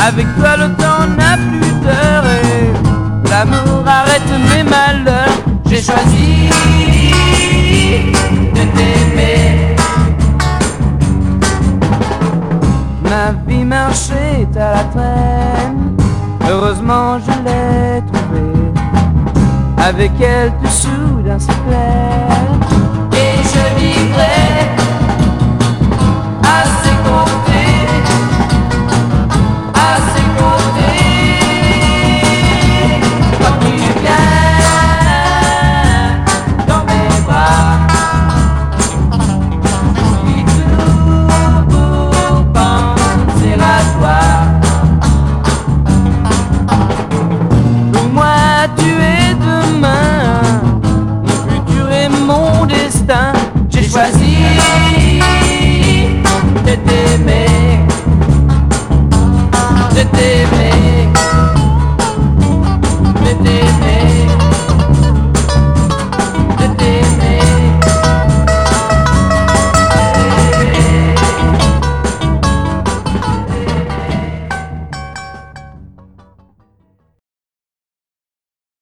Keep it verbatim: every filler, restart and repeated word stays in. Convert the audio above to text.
Avec toi le temps n'a plus d'heure et l'amour arrête mes malheurs. J'ai choisi de t'aimer. Ma vie marchait à la traîne, heureusement je l'ai trouvée. Avec elle tout soudain c'est clair,